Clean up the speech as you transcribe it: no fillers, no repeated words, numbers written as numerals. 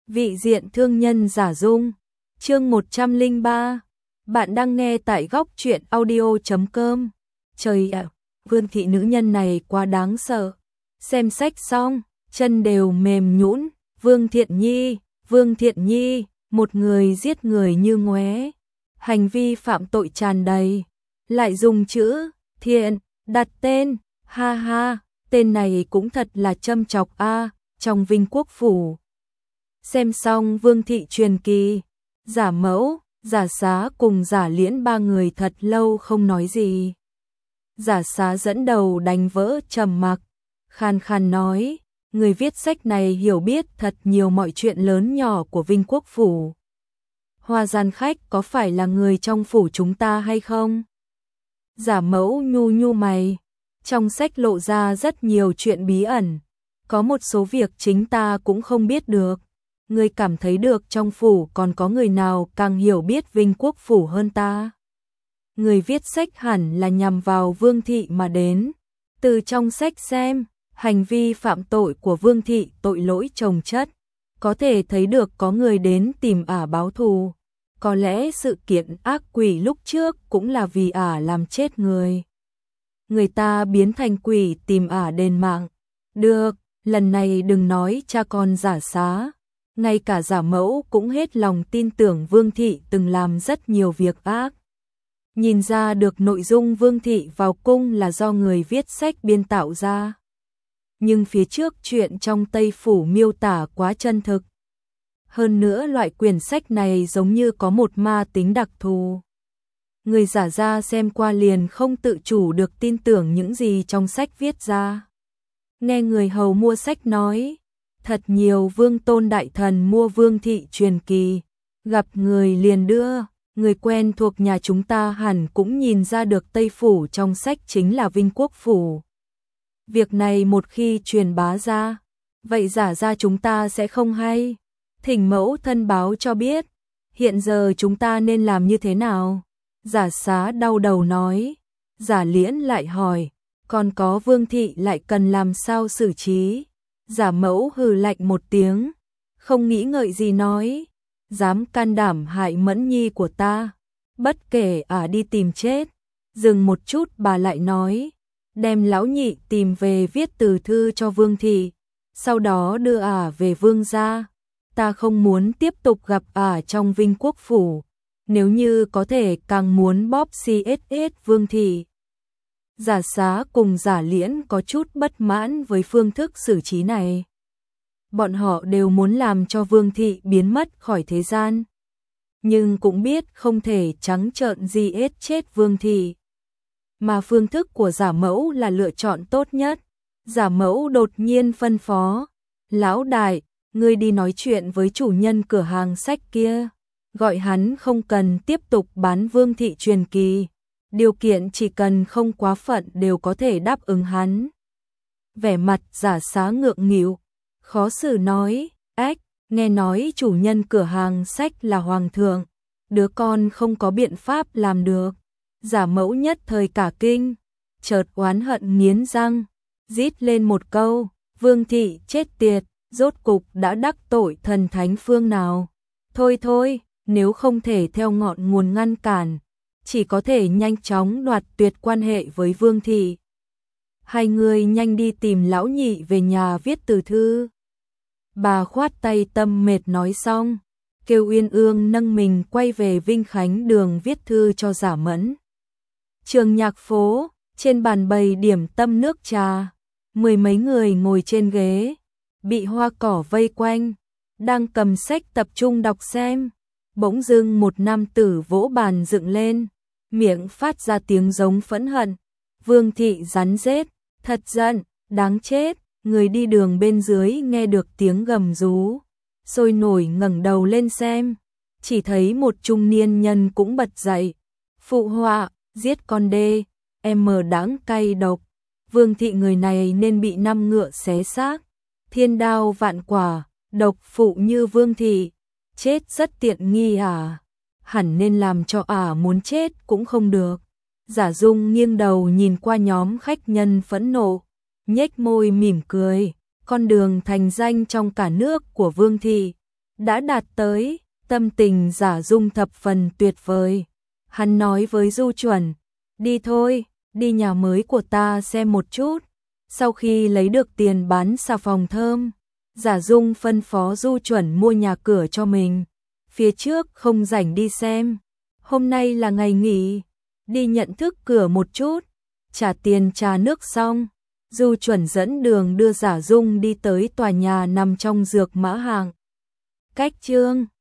Vị diện thương nhân giả dung. Chương 103. Bạn đang nghe tại góc truyện audio.com. Trời ạ, Vương thị nữ nhân này quá đáng sợ. Xem sách xong, chân đều mềm nhũn. Vương Thiện Nhi, một người giết người như ngoé. Hành vi phạm tội tràn đầy. Lại dùng chữ thiện đặt tên, ha ha, tên này cũng thật là châm chọc a. Trong Vinh Quốc phủ. Xem xong Vương thị truyền kỳ, Giả Mẫu, Giả Xá cùng Giả Liễn ba người thật lâu không nói gì. Giả Xá dẫn đầu đánh vỡ trầm mặc, khàn khàn nói, người viết sách này hiểu biết thật nhiều mọi chuyện lớn nhỏ của Vinh Quốc phủ. Hoa gian khách có phải là người trong phủ chúng ta hay không? Giả Mẫu nhu nhu mày, trong sách lộ ra rất nhiều chuyện bí ẩn, có một số việc chính ta cũng không biết được. Ngươi cảm thấy được trong phủ còn có người nào càng hiểu biết Vinh Quốc phủ hơn ta? Người viết sách hẳn là nhằm vào Vương thị mà đến. Từ trong sách xem, hành vi phạm tội của Vương thị tội lỗi chồng chất, có thể thấy được có người đến tìm ả báo thù. Có lẽ sự kiện ác quỷ lúc trước cũng là vì ả làm chết người. Người ta biến thành quỷ tìm ả đền mạng. Được, lần này đừng nói cha con Giả Xá. Ngay cả Giả Mẫu cũng hết lòng tin tưởng Vương thị từng làm rất nhiều việc ác. Nhìn ra được nội dung Vương thị vào cung là do người viết sách biên tạo ra. Nhưng phía trước chuyện trong Tây Phủ miêu tả quá chân thực. Hơn nữa loại quyển sách này giống như có một ma tính đặc thù. Người giả ra xem qua liền không tự chủ được tin tưởng những gì trong sách viết ra. Nghe người hầu mua sách nói, thật nhiều vương tôn đại thần mua Vương thị truyền kỳ, gặp người liền đưa, người quen thuộc nhà chúng ta hẳn cũng nhìn ra được Tây Phủ trong sách chính là Vinh Quốc phủ. Việc này một khi truyền bá ra, vậy giả ra chúng ta sẽ không hay. Thỉnh mẫu thân báo cho biết, hiện giờ chúng ta nên làm như thế nào? Giả Xá đau đầu nói, Giả Liễn lại hỏi, còn có Vương thị lại cần làm sao xử trí? Giả Mẫu hừ lạnh một tiếng, không nghĩ ngợi gì nói, dám can đảm hại Mẫn Nhi của ta, bất kể ả đi tìm chết. Dừng một chút bà lại nói, đem lão nhị tìm về viết từ thư cho Vương thị, sau đó đưa ả về Vương gia. Ta không muốn tiếp tục gặp ả trong Vinh Quốc phủ, nếu như có thể càng muốn bóp CSS Vương thị. Giả Xá cùng Giả Liễn có chút bất mãn với phương thức xử trí này. Bọn họ đều muốn làm cho Vương thị biến mất khỏi thế gian, nhưng cũng biết không thể trắng trợn giết chết Vương thị. Mà phương thức của Giả Mẫu là lựa chọn tốt nhất. Giả Mẫu đột nhiên phân phó, lão đại, ngươi đi nói chuyện với chủ nhân cửa hàng sách kia, gọi hắn không cần tiếp tục bán Vương thị truyền kỳ. Điều kiện chỉ cần không quá phận đều có thể đáp ứng hắn. Vẻ mặt Giả Xá ngượng nghịu, khó xử nói, ách, nghe nói chủ nhân cửa hàng sách là hoàng thượng, đứa con không có biện pháp làm được. Giả Mẫu nhất thời cả kinh, chợt oán hận nghiến răng, rít lên một câu, Vương thị chết tiệt, rốt cục đã đắc tội thần thánh phương nào. Thôi thôi, nếu không thể theo ngọn nguồn ngăn cản, chỉ có thể nhanh chóng đoạt tuyệt quan hệ với Vương thị. Hai người nhanh đi tìm lão nhị về nhà viết từ thư. Bà khoát tay tâm mệt nói xong, kêu Uyên Ương nâng mình quay về Vinh Khánh đường viết thư cho Giả Mẫn. Trường nhạc phố, trên bàn bày điểm tâm nước trà, mười mấy người ngồi trên ghế, bị hoa cỏ vây quanh, đang cầm sách tập trung đọc xem. Bỗng dưng một nam tử vỗ bàn dựng lên, miệng phát ra tiếng giống phẫn hận. Vương thị rắn rết, thật giận, đáng chết. Người đi đường bên dưới nghe được tiếng gầm rú, sôi nổi ngẩng đầu lên xem, chỉ thấy một trung niên nhân cũng bật dậy. Phụ họa, giết con đê, em mờ đáng cay độc. Vương thị người này nên bị năm ngựa xé xác, thiên đao vạn quả, độc phụ như Vương thị. Chết rất tiện nghi à, hẳn nên làm cho ả muốn chết cũng không được. Giả Dung nghiêng đầu nhìn qua nhóm khách nhân phẫn nộ, nhếch môi mỉm cười, con đường thành danh trong cả nước của Vương thị, đã đạt tới, tâm tình Giả Dung thập phần tuyệt vời. Hắn nói với Du Chuẩn, đi thôi, đi nhà mới của ta xem một chút. Sau khi lấy được tiền bán xà phòng thơm, Giả Dung phân phó Du Chuẩn mua nhà cửa cho mình. Phía trước không rảnh đi xem, hôm nay là ngày nghỉ, đi nhận thức cửa một chút, trả tiền trà nước xong. Du Chuẩn dẫn đường đưa Giả Dung đi tới tòa nhà nằm trong Dược Mã Hạng. Cách Chương